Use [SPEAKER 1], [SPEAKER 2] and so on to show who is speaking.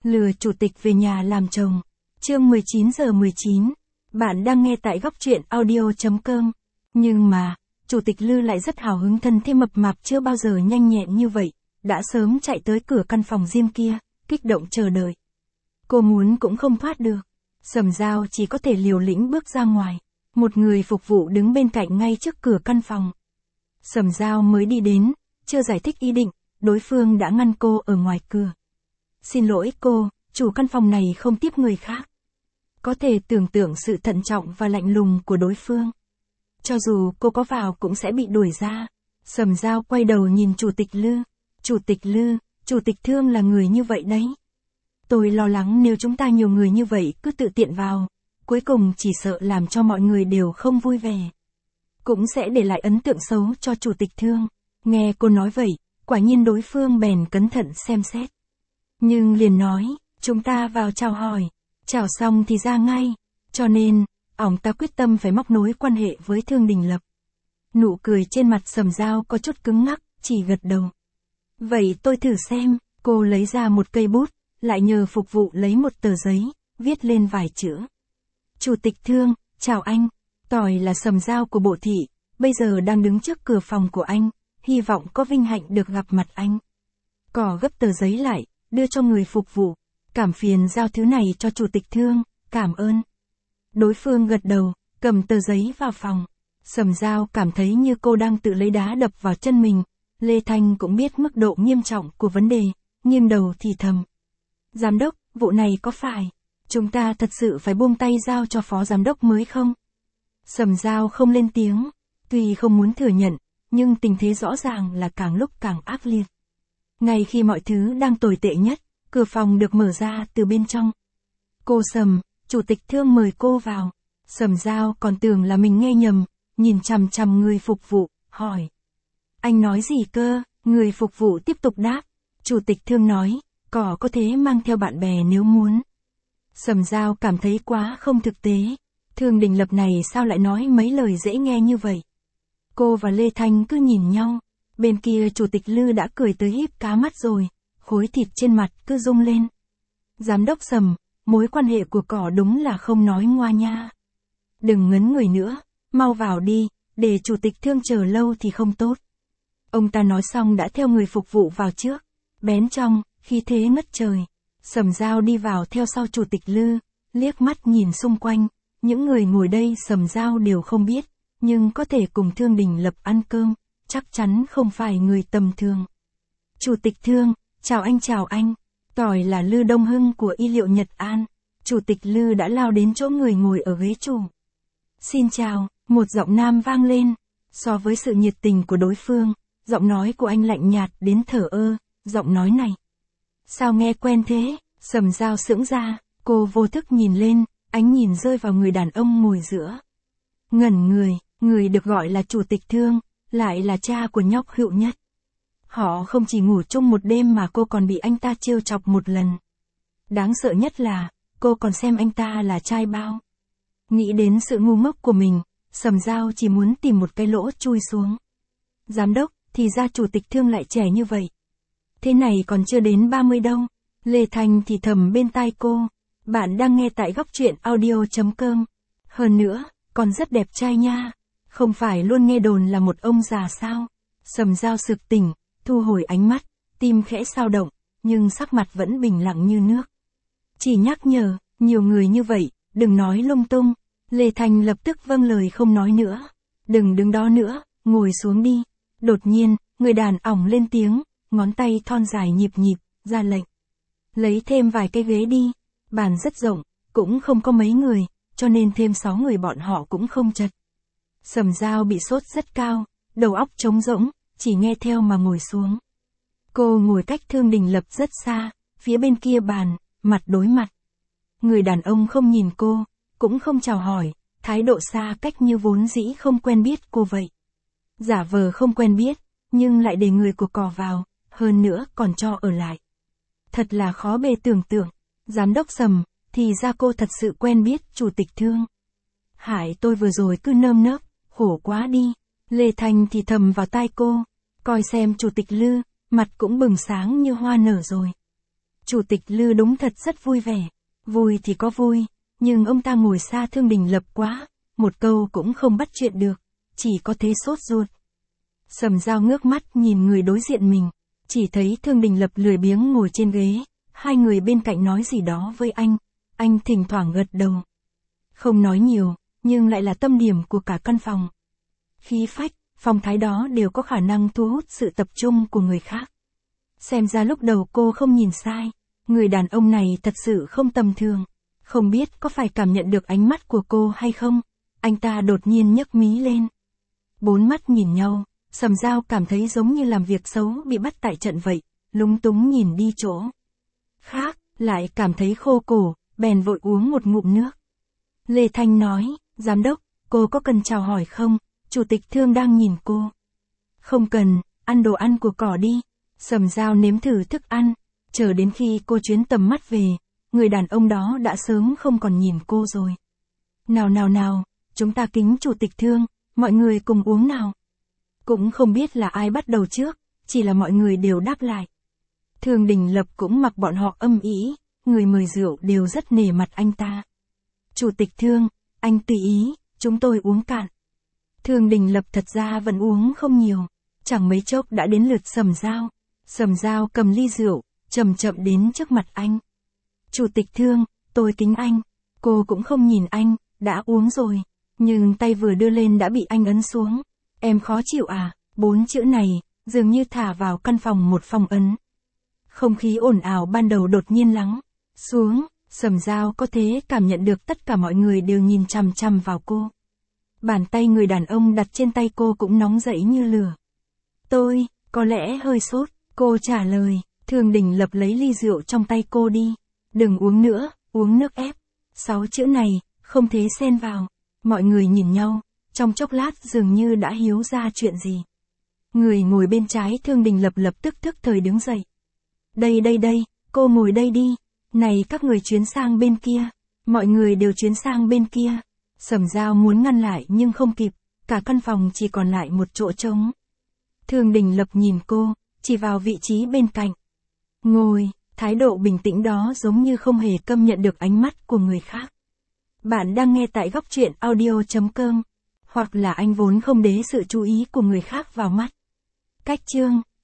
[SPEAKER 1] Lừa chủ tịch về nhà làm chồng. Chương 19:19. Bạn đang nghe tại góc truyện audio.com. Nhưng mà, chủ tịch Lư lại rất hào hứng, thân thế mập mạp chưa bao giờ nhanh nhẹn như vậy, đã sớm chạy tới cửa căn phòng riêng kia, kích động chờ đợi. Cô muốn cũng không thoát được. Sầm Dao chỉ có thể liều lĩnh bước ra ngoài. Một người phục vụ đứng bên cạnh ngay trước cửa căn phòng. Sầm Dao mới đi đến, chưa giải thích ý định, đối phương đã ngăn cô ở ngoài cửa. Xin lỗi cô, chủ căn phòng này không tiếp người khác. Có thể tưởng tượng sự thận trọng và lạnh lùng của đối phương. Cho dù cô có vào cũng sẽ bị đuổi ra. Sầm Dao quay đầu nhìn chủ tịch Lư. Chủ tịch Lư, chủ tịch Thương là người như vậy đấy. Tôi lo lắng nếu chúng ta nhiều người như vậy cứ tự tiện vào, cuối cùng chỉ sợ làm cho mọi người đều không vui vẻ. Cũng sẽ để lại ấn tượng xấu cho chủ tịch Thương. Nghe cô nói vậy, quả nhiên đối phương bèn cẩn thận xem xét. Nhưng liền nói, chúng ta vào chào hỏi, chào xong thì ra ngay, cho nên, ổng ta quyết tâm phải móc nối quan hệ với Thương Đình Lập. Nụ cười trên mặt Sầm Dao có chút cứng ngắc, chỉ gật đầu. Vậy tôi thử xem, cô lấy ra một cây bút, lại nhờ phục vụ lấy một tờ giấy, viết lên vài chữ. Chủ tịch Thương, chào anh, tỏi là Sầm Dao của bộ thị, bây giờ đang đứng trước cửa phòng của anh, hy vọng có vinh hạnh được gặp mặt anh. Cỏ gấp tờ giấy lại, đưa cho người phục vụ, cảm phiền giao thứ này cho chủ tịch Thương, cảm ơn. Đối phương gật đầu, cầm tờ giấy vào phòng. Sầm Dao cảm thấy như cô đang tự lấy đá đập vào chân mình. Lê Thanh cũng biết mức độ nghiêm trọng của vấn đề, nghiêng đầu thì thầm. Giám đốc, vụ này có phải chúng ta thật sự phải buông tay giao cho phó giám đốc mới không? Sầm Dao không lên tiếng, tuy không muốn thừa nhận, nhưng tình thế rõ ràng là càng lúc càng ác liệt. Ngay khi mọi thứ đang tồi tệ nhất, cửa phòng được mở ra từ bên trong. Cô Sầm, chủ tịch Thương mời cô vào. Sầm Dao còn tưởng là mình nghe nhầm, nhìn chằm chằm người phục vụ, hỏi. Anh nói gì cơ? Người phục vụ tiếp tục đáp. Chủ tịch Thương nói, có thể mang theo bạn bè nếu muốn. Sầm Dao cảm thấy quá không thực tế. Thương Đình Lập này sao lại nói mấy lời dễ nghe như vậy? Cô và Lê Thanh cứ nhìn nhau. Bên kia chủ tịch Lư đã cười tới híp cá mắt rồi, khối thịt trên mặt cứ rung lên. Giám đốc Sầm, mối quan hệ của cỏ đúng là không nói ngoa nha. Đừng ngấn người nữa, mau vào đi, để chủ tịch Thương chờ lâu thì không tốt. Ông ta nói xong đã theo người phục vụ vào trước, bén trong, khí thế ngất trời. Sầm Dao đi vào theo sau chủ tịch Lư, liếc mắt nhìn xung quanh, những người ngồi đây Sầm Dao đều không biết, nhưng có thể cùng Thương Đình Lập ăn cơm, chắc chắn không phải người tầm thường. Chủ tịch Thương, chào anh, tỏi là Lư Đông Hưng của Y Liệu Nhật An. Chủ tịch Lư đã lao đến chỗ người ngồi ở ghế chủ. Xin chào, một giọng nam vang lên. So với sự nhiệt tình của đối phương, giọng nói của anh lạnh nhạt đến thờ ơ, giọng nói này. Sao nghe quen thế? Sầm Dao sững ra, cô vô thức nhìn lên, ánh nhìn rơi vào người đàn ông ngồi giữa. Ngẩn người được gọi là chủ tịch Thương, lại là cha của nhóc Hữu Nhất. Họ không chỉ ngủ chung một đêm mà cô còn bị anh ta trêu chọc một lần. Đáng sợ nhất là, cô còn xem anh ta là trai bao. Nghĩ đến sự ngu ngốc của mình, Sầm Dao chỉ muốn tìm một cái lỗ chui xuống. Giám đốc, thì ra chủ tịch Thương lại trẻ như vậy. Thế này còn chưa đến 30 đâu. Lê Thanh thì thầm bên tai cô. Bạn đang nghe tại góc truyện audio.com. Hơn nữa, còn rất đẹp trai nha. Không phải luôn nghe đồn là một ông già sao? Sầm Dao sực tỉnh, thu hồi ánh mắt, tim khẽ xao động, nhưng sắc mặt vẫn bình lặng như nước. Chỉ nhắc nhở, nhiều người như vậy, đừng nói lung tung. Lê Thanh lập tức vâng lời không nói nữa. Đừng đứng đó nữa, ngồi xuống đi. Đột nhiên, người đàn ỏng lên tiếng, ngón tay thon dài nhịp, ra lệnh. Lấy thêm vài cái ghế đi. Bàn rất rộng, cũng không có mấy người, cho nên thêm 6 người bọn họ cũng không chật. Sầm Dao bị sốt rất cao, đầu óc trống rỗng, chỉ nghe theo mà ngồi xuống. Cô ngồi cách Thương Đình Lập rất xa, phía bên kia bàn, mặt đối mặt. Người đàn ông không nhìn cô, cũng không chào hỏi, thái độ xa cách như vốn dĩ không quen biết cô vậy. Giả vờ không quen biết, nhưng lại để người của cỏ vào, hơn nữa còn cho ở lại. Thật là khó bề tưởng tượng. Giám đốc Sầm, thì ra cô thật sự quen biết chủ tịch Thương. Hại tôi vừa rồi cứ nơm nớp, khổ quá đi. Lê Thanh thì thầm vào tai cô, coi xem chủ tịch Lư, mặt cũng bừng sáng như hoa nở rồi. Chủ tịch Lư đúng thật rất vui vẻ. Vui thì có vui, nhưng ông ta ngồi xa Thương Đình Lập quá, một câu cũng không bắt chuyện được, chỉ có thế sốt ruột. Sầm Dao ngước mắt nhìn người đối diện mình, chỉ thấy Thương Đình Lập lười biếng ngồi trên ghế, hai người bên cạnh nói gì đó với anh thỉnh thoảng gật đầu. Không nói nhiều, nhưng lại là tâm điểm của cả căn phòng. Khí phách, phong thái đó đều có khả năng thu hút sự tập trung của người khác. Xem ra lúc đầu cô không nhìn sai, người đàn ông này thật sự không tầm thường. Không biết có phải cảm nhận được ánh mắt của cô hay không, anh ta đột nhiên nhấc mí lên. Bốn mắt nhìn nhau, Sầm Dao cảm thấy giống như làm việc xấu bị bắt tại trận vậy, lúng túng nhìn đi chỗ khác, lại cảm thấy khô cổ, bèn vội uống một ngụm nước. Lê Thanh nói, giám đốc, cô có cần chào hỏi không? Chủ tịch Thương đang nhìn cô. Không cần, ăn đồ ăn của cỏ đi. Sầm Dao nếm thử thức ăn, chờ đến khi cô chuyến tầm mắt về, người đàn ông đó đã sớm không còn nhìn cô rồi. Nào, chúng ta kính Chủ tịch Thương, mọi người cùng uống nào. Cũng không biết là ai bắt đầu trước, chỉ là mọi người đều đáp lại. Thương Đình Lập cũng mặc bọn họ âm ý, người mời rượu đều rất nể mặt anh ta. Chủ tịch Thương, anh tùy ý, chúng tôi uống cạn. Thương Đình Lập thật ra vẫn uống không nhiều, chẳng mấy chốc đã đến lượt Sầm Dao. Sầm Dao cầm ly rượu, chậm chậm đến trước mặt anh. Chủ tịch Thương, tôi kính anh. Cô cũng không nhìn anh, đã uống rồi, nhưng tay vừa đưa lên đã bị anh ấn xuống. Em khó chịu à? 4 chữ này, dường như thả vào căn phòng một phong ấn. Không khí ồn ào ban đầu đột nhiên lắng xuống, Sầm Dao có thể cảm nhận được tất cả mọi người đều nhìn chằm chằm vào cô. Bàn tay người đàn ông đặt trên tay cô cũng nóng rẫy như lửa. Tôi, có lẽ hơi sốt, cô trả lời. Thương Đình Lập lấy ly rượu trong tay cô đi. Đừng uống nữa, uống nước ép. 6 chữ này, không thể xen vào. Mọi người nhìn nhau, trong chốc lát dường như đã hiểu ra chuyện gì. Người ngồi bên trái Thương Đình Lập lập tức thức thời đứng dậy. Đây, cô ngồi đây đi. Này các người chuyến sang bên kia. Mọi người đều chuyến sang bên kia. Sầm Dao muốn ngăn lại nhưng không kịp, cả căn phòng chỉ còn lại một chỗ trống. Thương Đình Lập nhìn cô, chỉ vào vị trí bên cạnh. Ngồi, thái độ bình tĩnh đó giống như không hề câm nhận được ánh mắt của người khác. Bạn đang nghe tại góc truyện audio.com, hoặc là anh vốn không để sự chú ý của người khác vào mắt. Cách chương